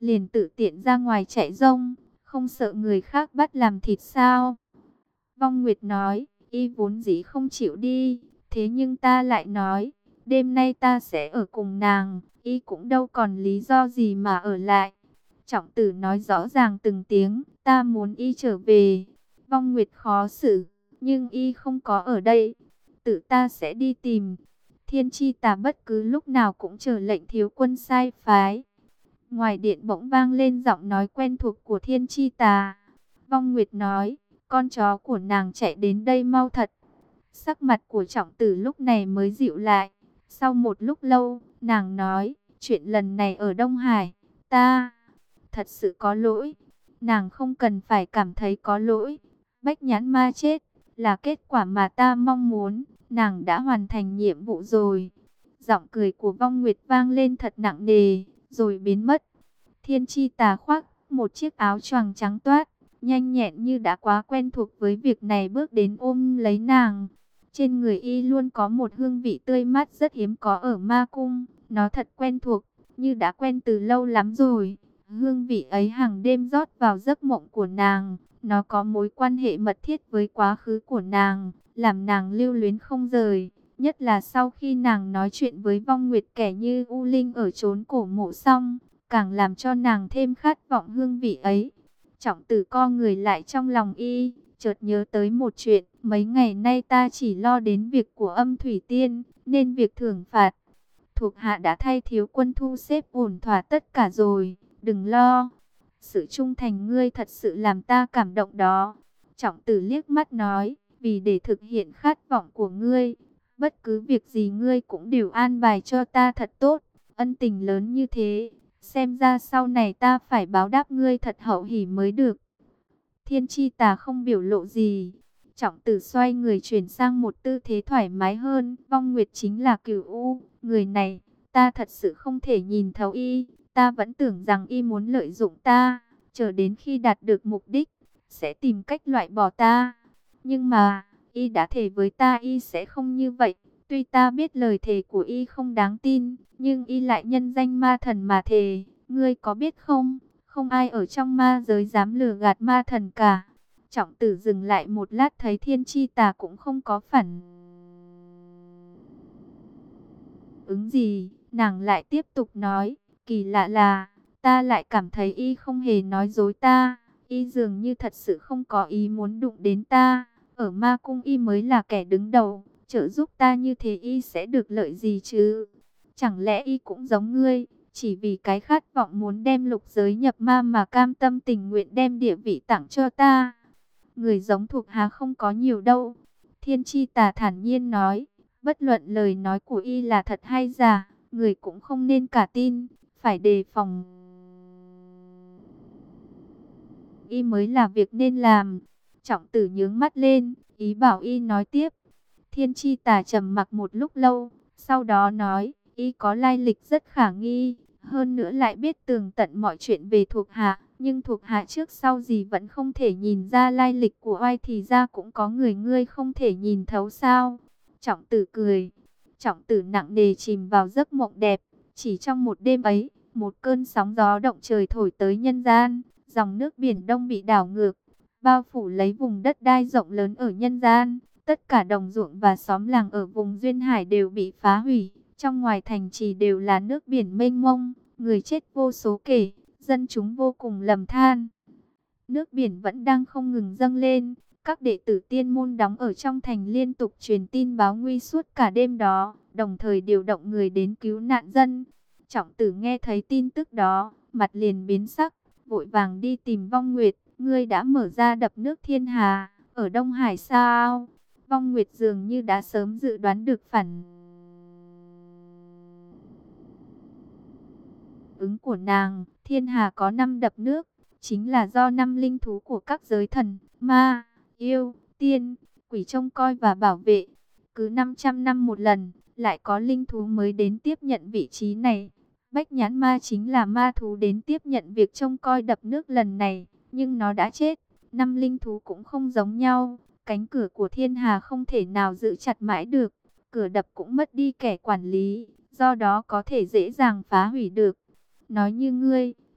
liền tự tiện ra ngoài chạy rông, không sợ người khác bắt làm thịt sao? Vong Nguyệt nói, y vốn dĩ không chịu đi, thế nhưng ta lại nói, đêm nay ta sẽ ở cùng nàng, y cũng đâu còn lý do gì mà ở lại. Trọng Tử nói rõ ràng từng tiếng, ta muốn y trở về. Vong Nguyệt khó xử, nhưng y không có ở đây, tự ta sẽ đi tìm. Thiên Chi Tà bất cứ lúc nào cũng chờ lệnh thiếu quân sai phái. Ngoài điện bỗng vang lên giọng nói quen thuộc của Thiên Chi Tà. Vong Nguyệt nói, con chó của nàng chạy đến đây mau thật. Sắc mặt của Trọng Tử lúc này mới dịu lại. Sau một lúc lâu, nàng nói, chuyện lần này ở Đông Hải, ta thật sự có lỗi. Nàng không cần phải cảm thấy có lỗi. Bách Nhãn Ma chết là kết quả mà ta mong muốn. Nàng đã hoàn thành nhiệm vụ rồi. Giọng cười của Vong Nguyệt vang lên thật nặng nề, rồi biến mất. Thiên Chi Tà khoác một chiếc áo choàng trắng toát, nhanh nhẹn như đã quá quen thuộc với việc này bước đến ôm lấy nàng. Trên người y luôn có một hương vị tươi mát rất hiếm có ở ma cung. Nó thật quen thuộc, như đã quen từ lâu lắm rồi. Hương vị ấy hàng đêm rót vào giấc mộng của nàng. Nó có mối quan hệ mật thiết với quá khứ của nàng, làm nàng lưu luyến không rời. Nhất là sau khi nàng nói chuyện với Vong Nguyệt kẻ như U Linh ở chốn cổ mộ xong, càng làm cho nàng thêm khát vọng hương vị ấy. Trọng Tử co người lại trong lòng y, chợt nhớ tới một chuyện. Mấy ngày nay ta chỉ lo đến việc của Âm Thủy Tiên, nên việc thưởng phạt thuộc hạ đã thay thiếu quân thu xếp ổn thỏa tất cả rồi, đừng lo. Sự trung thành ngươi thật sự làm ta cảm động đó. Trọng Tử liếc mắt nói, vì để thực hiện khát vọng của ngươi, bất cứ việc gì ngươi cũng đều an bài cho ta thật tốt. Ân tình lớn như thế, xem ra sau này ta phải báo đáp ngươi thật hậu hỷ mới được. Thiên Chi Tà không biểu lộ gì. Trọng Tử xoay người chuyển sang một tư thế thoải mái hơn. Vong Nguyệt chính là Cửu U. Người này, ta thật sự không thể nhìn thấu y. Ta vẫn tưởng rằng y muốn lợi dụng ta, chờ đến khi đạt được mục đích, sẽ tìm cách loại bỏ ta. Nhưng mà, y đã thề với ta y sẽ không như vậy. Tuy ta biết lời thề của y không đáng tin, nhưng y lại nhân danh ma thần mà thề. Ngươi có biết không, không ai ở trong ma giới dám lừa gạt ma thần cả. Trọng Tử dừng lại một lát thấy Thiên Chi Tà cũng không có phản ứng gì, nàng lại tiếp tục nói, kỳ lạ là, ta lại cảm thấy y không hề nói dối ta, y dường như thật sự không có ý muốn đụng đến ta, ở ma cung y mới là kẻ đứng đầu, trợ giúp ta như thế y sẽ được lợi gì chứ? Chẳng lẽ y cũng giống ngươi, chỉ vì cái khát vọng muốn đem lục giới nhập ma mà cam tâm tình nguyện đem địa vị tặng cho ta? Người giống thuộc hạ không có nhiều đâu. Thiên Chi Tà thản nhiên nói, bất luận lời nói của y là thật hay giả, người cũng không nên cả tin, phải đề phòng. Y mới là việc nên làm. Trọng Tử nhướng mắt lên, ý bảo y nói tiếp. Thiên Chi Tà trầm mặc một lúc lâu, sau đó nói, y có lai lịch rất khả nghi, hơn nữa lại biết tường tận mọi chuyện về thuộc hạ, nhưng thuộc hạ trước sau gì vẫn không thể nhìn ra lai lịch của oai, thì ra cũng có người ngươi không thể nhìn thấu sao? Trọng Tử cười. Trọng Tử nặng nề chìm vào giấc mộng đẹp. Chỉ trong một đêm ấy, một cơn sóng gió động trời thổi tới nhân gian, dòng nước biển đông bị đảo ngược, bao phủ lấy vùng đất đai rộng lớn ở nhân gian. Tất cả đồng ruộng và xóm làng ở vùng duyên hải đều bị phá hủy, trong ngoài thành trì đều là nước biển mênh mông, người chết vô số kể, dân chúng vô cùng lầm than. Nước biển vẫn đang không ngừng dâng lên, các đệ tử tiên môn đóng ở trong thành liên tục truyền tin báo nguy suốt cả đêm đó, đồng thời điều động người đến cứu nạn dân. Trọng Tử nghe thấy tin tức đó, mặt liền biến sắc, vội vàng đi tìm Vong Nguyệt. Ngươi đã mở ra đập nước Thiên Hà, ở Đông Hải sao? Vong Nguyệt dường như đã sớm dự đoán được phản ứng của nàng. Thiên Hà có năm đập nước, chính là do năm linh thú của các giới thần, ma, yêu, tiên, quỷ trông coi và bảo vệ. Cứ năm trăm năm một lần, lại có linh thú mới đến tiếp nhận vị trí này. Bách Nhãn Ma chính là ma thú đến tiếp nhận việc trông coi đập nước lần này, nhưng nó đã chết. Năm linh thú cũng không giống nhau. Cánh cửa của Thiên Hà không thể nào giữ chặt mãi được. Cửa đập cũng mất đi kẻ quản lý, do đó có thể dễ dàng phá hủy được. Nói như ngươi,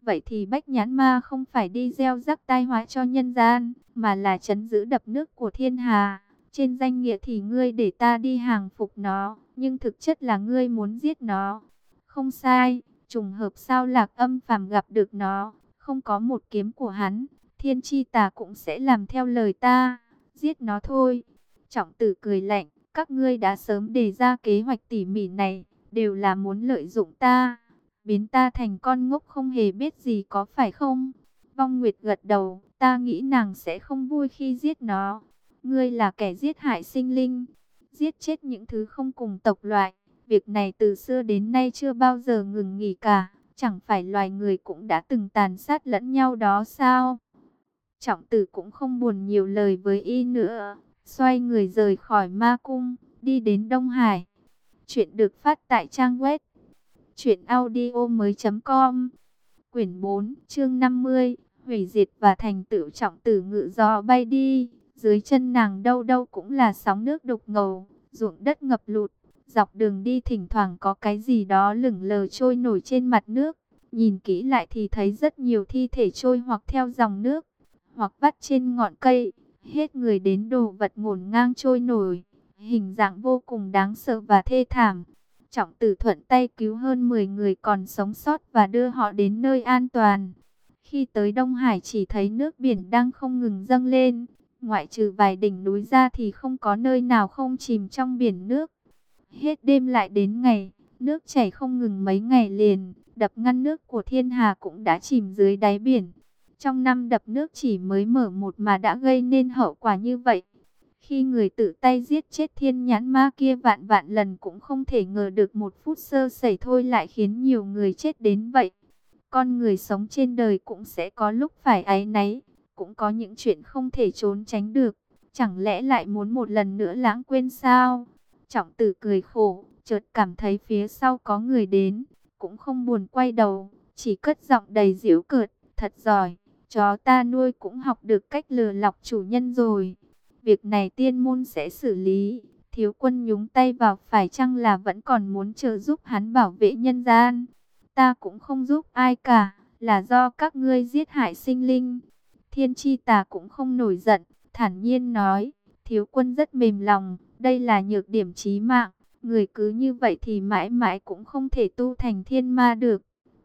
Vậy thì Bách Nhãn Ma không phải đi gieo rắc tai họa cho nhân gian, mà là trấn giữ đập nước của thiên hà. Trên danh nghĩa thì ngươi để ta đi hàng phục nó, nhưng thực chất là ngươi muốn giết nó. Không sai, trùng hợp sao Lạc Âm phàm gặp được nó, không có một kiếm của hắn, Thiên Chi Tà cũng sẽ làm theo lời ta, giết nó thôi. Trọng Tử cười lạnh, các ngươi đã sớm đề ra kế hoạch tỉ mỉ này, đều là muốn lợi dụng ta, biến ta thành con ngốc không hề biết gì có phải không? Vong Nguyệt gật đầu, ta nghĩ nàng sẽ không vui khi giết nó. Ngươi là kẻ giết hại sinh linh, giết chết những thứ không cùng tộc loại. Việc này từ xưa đến nay chưa bao giờ ngừng nghỉ cả. Chẳng phải loài người cũng đã từng tàn sát lẫn nhau đó sao? Trọng Tử cũng không buồn nhiều lời với y nữa, xoay người rời khỏi ma cung, đi đến Đông Hải. Chuyện được phát tại trang web truyện audio mới com. Quyển bốn, chương năm mươi, hủy diệt và thành tựu. Trọng Tử ngự gió bay đi, dưới chân nàng đâu đâu cũng là sóng nước đục ngầu, ruộng đất ngập lụt. Dọc đường đi thỉnh thoảng có cái gì đó lững lờ trôi nổi trên mặt nước. Nhìn kỹ lại thì thấy rất nhiều thi thể trôi hoặc theo dòng nước, hoặc vắt trên ngọn cây. Hết người đến đồ vật ngổn ngang trôi nổi, hình dạng vô cùng đáng sợ và thê thảm. Trọng Tử thuận tay cứu hơn mười người còn sống sót và đưa họ đến nơi an toàn. Khi tới Đông Hải chỉ thấy nước biển đang không ngừng dâng lên. Ngoại trừ vài đỉnh núi ra thì không có nơi nào không chìm trong biển nước. Hết đêm lại đến ngày, nước chảy không ngừng mấy ngày liền, đập ngăn nước của thiên hà cũng đã chìm dưới đáy biển. Trong năm đập nước chỉ mới mở một mà đã gây nên hậu quả như vậy. Khi người tự tay giết chết thiên nhãn ma kia vạn vạn lần cũng không thể ngờ được một phút sơ sẩy thôi lại khiến nhiều người chết đến vậy. Con người sống trên đời cũng sẽ có lúc phải áy náy, cũng có những chuyện không thể trốn tránh được. Chẳng lẽ lại muốn một lần nữa lãng quên sao? Trọng Tử cười khổ, chợt cảm thấy phía sau có người đến, cũng không buồn quay đầu, chỉ cất giọng đầy giễu cợt, thật giỏi, chó ta nuôi cũng học được cách lừa lọc chủ nhân rồi. Việc này tiên môn sẽ xử lý. Thiếu quân nhúng tay vào, phải chăng là vẫn còn muốn trợ giúp hắn bảo vệ nhân gian? Ta cũng không giúp ai cả, là do các ngươi giết hại sinh linh. Thiên Chi Tà cũng không nổi giận, thản nhiên nói, thiếu quân rất mềm lòng, đây là nhược điểm chí mạng, người cứ như vậy thì mãi mãi cũng không thể tu thành thiên ma được.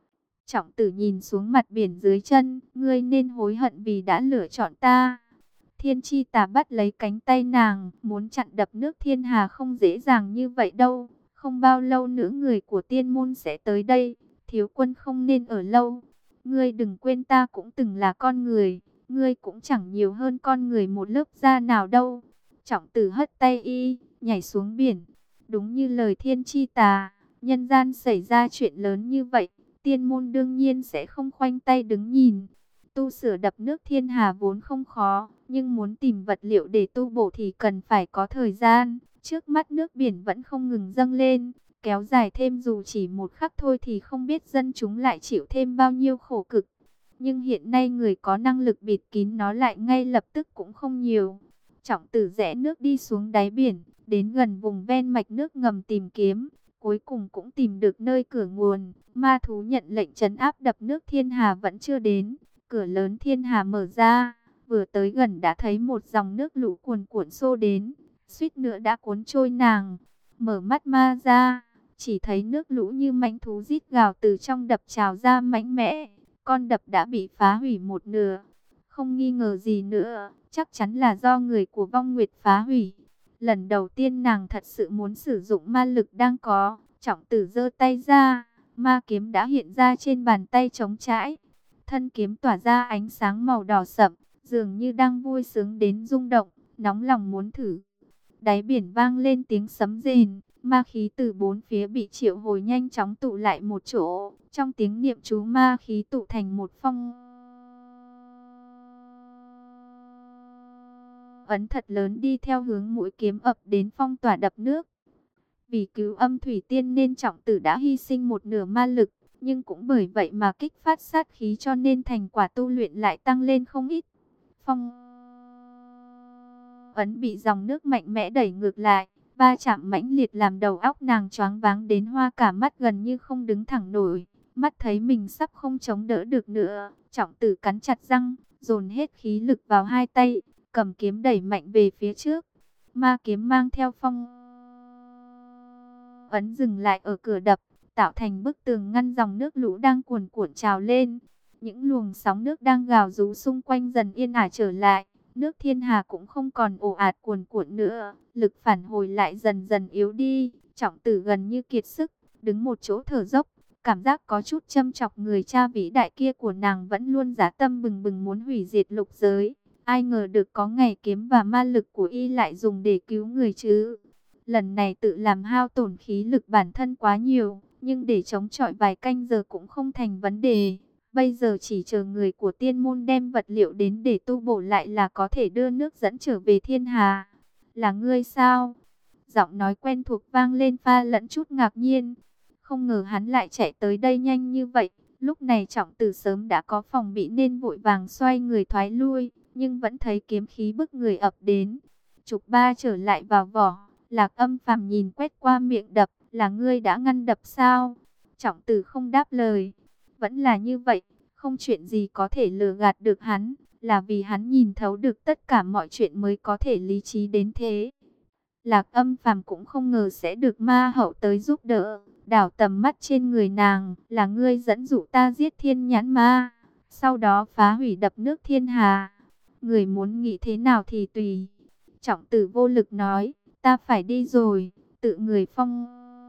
Trọng Tử nhìn xuống mặt biển dưới chân, ngươi nên hối hận vì đã lựa chọn ta. Thiên Chi Tà bắt lấy cánh tay nàng, muốn chặn đập nước thiên hà không dễ dàng như vậy đâu. Không bao lâu nữa người của tiên môn sẽ tới đây, thiếu quân không nên ở lâu. Ngươi đừng quên ta cũng từng là con người, ngươi cũng chẳng nhiều hơn con người một lớp da nào đâu. Trọng Tử hất tay y, nhảy xuống biển. Đúng như lời Thiên Chi Tà, nhân gian xảy ra chuyện lớn như vậy, tiên môn đương nhiên sẽ không khoanh tay đứng nhìn. Tu sửa đập nước thiên hà vốn không khó, nhưng muốn tìm vật liệu để tu bổ thì cần phải có thời gian. Trước mắt nước biển vẫn không ngừng dâng lên, kéo dài thêm dù chỉ một khắc thôi thì không biết dân chúng lại chịu thêm bao nhiêu khổ cực. Nhưng hiện nay người có năng lực bịt kín nó lại ngay lập tức cũng không nhiều. Trọng Tử rẽ nước đi xuống đáy biển, đến gần vùng ven mạch nước ngầm tìm kiếm, cuối cùng cũng tìm được nơi cửa nguồn. Ma thú nhận lệnh trấn áp đập nước thiên hà vẫn chưa đến. Cửa lớn thiên hà mở ra, vừa tới gần đã thấy một dòng nước lũ cuồn cuộn xô đến, suýt nữa đã cuốn trôi nàng. Mở mắt ma ra, chỉ thấy nước lũ như mãnh thú rít gào từ trong đập trào ra mạnh mẽ. Con đập đã bị phá hủy một nửa. Không nghi ngờ gì nữa, chắc chắn là do người của Vong Nguyệt phá hủy. Lần đầu tiên nàng thật sự muốn sử dụng ma lực đang có. Trọng Tử giơ tay ra, ma kiếm đã hiện ra trên bàn tay trống trãi. Thân kiếm tỏa ra ánh sáng màu đỏ sậm, dường như đang vui sướng đến rung động, nóng lòng muốn thử. Đáy biển vang lên tiếng sấm rền, ma khí từ bốn phía bị triệu hồi nhanh chóng tụ lại một chỗ. Trong tiếng niệm chú ma khí tụ thành một phong ấn thật lớn đi theo hướng mũi kiếm ập đến phong tỏa đập nước. Vì cứu Âm Thủy Tiên nên Trọng Tử đã hy sinh một nửa ma lực, nhưng cũng bởi vậy mà kích phát sát khí cho nên thành quả tu luyện lại tăng lên không ít. Phong ấn bị dòng nước mạnh mẽ đẩy ngược lại, va chạm mãnh liệt làm đầu óc nàng choáng váng đến hoa cả mắt gần như không đứng thẳng nổi. Mắt thấy mình sắp không chống đỡ được nữa, Trọng Tử cắn chặt răng, dồn hết khí lực vào hai tay, cầm kiếm đẩy mạnh về phía trước. Ma kiếm mang theo phong ấn dừng lại ở cửa đập, tạo thành bức tường ngăn dòng nước lũ đang cuồn cuộn trào lên. Những luồng sóng nước đang gào rú xung quanh dần yên ả trở lại. Nước thiên hà cũng không còn ồ ạt cuồn cuộn nữa, lực phản hồi lại dần dần yếu đi. Trọng Tử gần như kiệt sức, đứng một chỗ thở dốc, cảm giác có chút châm chọc người cha vĩ đại kia của nàng vẫn luôn dã tâm bừng bừng muốn hủy diệt lục giới. Ai ngờ được có ngày kiếm và ma lực của y lại dùng để cứu người chứ. Lần này tự làm hao tổn khí lực bản thân quá nhiều, nhưng để chống chọi vài canh giờ cũng không thành vấn đề. Bây giờ chỉ chờ người của tiên môn đem vật liệu đến để tu bổ lại là có thể đưa nước dẫn trở về thiên hà. Là ngươi sao? Giọng nói quen thuộc vang lên pha lẫn chút ngạc nhiên. Không ngờ hắn lại chạy tới đây nhanh như vậy. Lúc này Trọng Tử sớm đã có phòng bị nên vội vàng xoay người thoái lui, nhưng vẫn thấy kiếm khí bức người ập đến. Trục ba trở lại vào vỏ, Lạc Âm Phàm nhìn quét qua miệng đập, là ngươi đã ngăn đập sao? Trọng Tử không đáp lời. Vẫn là như vậy, không chuyện gì có thể lừa gạt được hắn, là vì hắn nhìn thấu được tất cả mọi chuyện mới có thể lý trí đến thế. Lạc Âm Phàm cũng không ngờ sẽ được ma hậu tới giúp đỡ, đảo tầm mắt trên người nàng, là ngươi dẫn dụ ta giết thiên nhãn ma, sau đó phá hủy đập nước thiên hà. Người muốn nghĩ thế nào thì tùy. Trọng Tử vô lực nói, ta phải đi rồi, tự người phong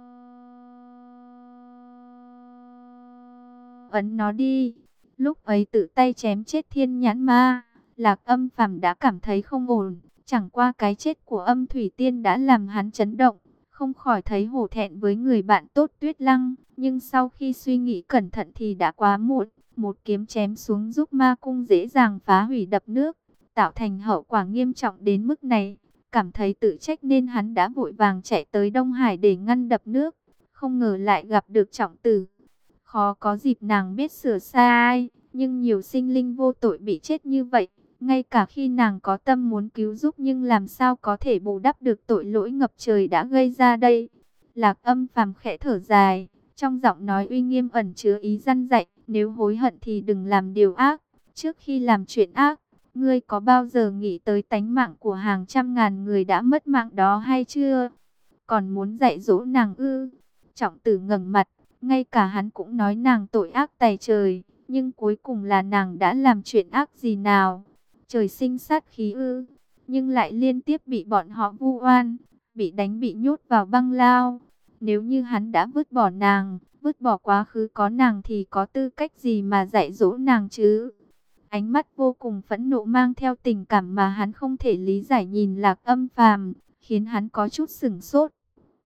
ấn nó đi. Lúc ấy tự tay chém chết thiên nhãn ma, Lạc Âm Phàm đã cảm thấy không ổn. Chẳng qua cái chết của Âm Thủy Tiên đã làm hắn chấn động, không khỏi thấy hổ thẹn với người bạn tốt Tuyết Lăng. Nhưng sau khi suy nghĩ cẩn thận thì đã quá muộn. Một kiếm chém xuống giúp ma cung dễ dàng phá hủy đập nước, tạo thành hậu quả nghiêm trọng đến mức này. Cảm thấy tự trách nên hắn đã vội vàng chạy tới Đông Hải để ngăn đập nước. Không ngờ lại gặp được Trọng Tử. Khó có dịp nàng biết sửa sai, nhưng nhiều sinh linh vô tội bị chết như vậy. Ngay cả khi nàng có tâm muốn cứu giúp nhưng làm sao có thể bù đắp được tội lỗi ngập trời đã gây ra đây. Lạc Âm Phàm khẽ thở dài, trong giọng nói uy nghiêm ẩn chứa ý răn dạy, nếu hối hận thì đừng làm điều ác. Trước khi làm chuyện ác, ngươi có bao giờ nghĩ tới tánh mạng của hàng trăm ngàn người đã mất mạng đó hay chưa? Còn muốn dạy dỗ nàng ư? Trọng Tử ngẩng mặt, ngay cả hắn cũng nói nàng tội ác tày trời, nhưng cuối cùng là nàng đã làm chuyện ác gì nào? Trời sinh sát khí ư, nhưng lại liên tiếp bị bọn họ vu oan, bị đánh bị nhốt vào băng lao. Nếu như hắn đã vứt bỏ nàng, vứt bỏ quá khứ có nàng thì có tư cách gì mà dạy dỗ nàng chứ? Ánh mắt vô cùng phẫn nộ mang theo tình cảm mà hắn không thể lý giải nhìn Lạc Âm Phàm, khiến hắn có chút sửng sốt.